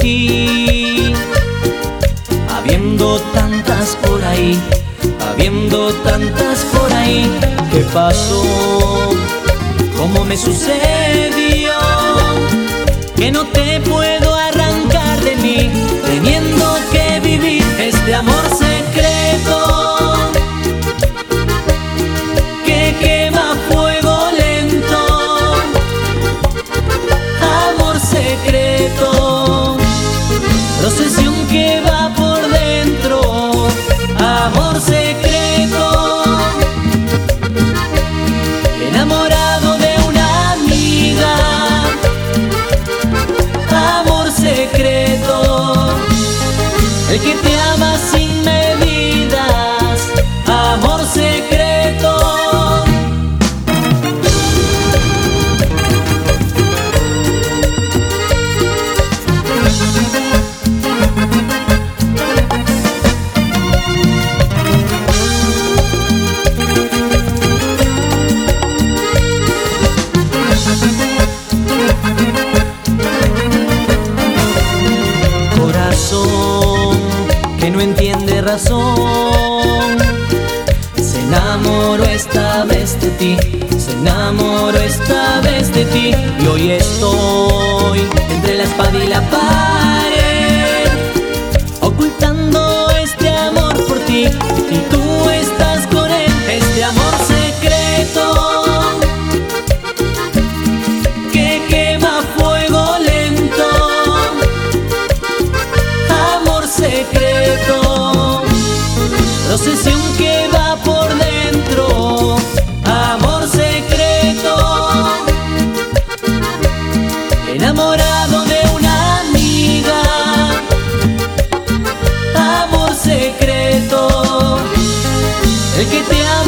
ti. Habiendo tantas por ahí, habiendo tantas por ahí. ¿Qué pasó? ¿Cómo me sucedió? Que no te puedo arrancar de mí, teniendo que vivir este amor secreto que quema a fuego lento. Amor secreto, procesión que va por dentro. Amor secreto, enamorado de una amiga. Amor secreto, el que te ama sin medidas. Amor secreto. Corazón que no entiende razón, se enamoró esta vez de ti, se enamoró esta vez de ti. Y hoy estoy entre la espada y la pared, ocultando este amor por ti, y tú estás con él. Este amor secreto que quema a fuego lento. Amor secreto, procesión que va por dentro. Amor secreto, enamorado de una amiga. Amor secreto, el que te ama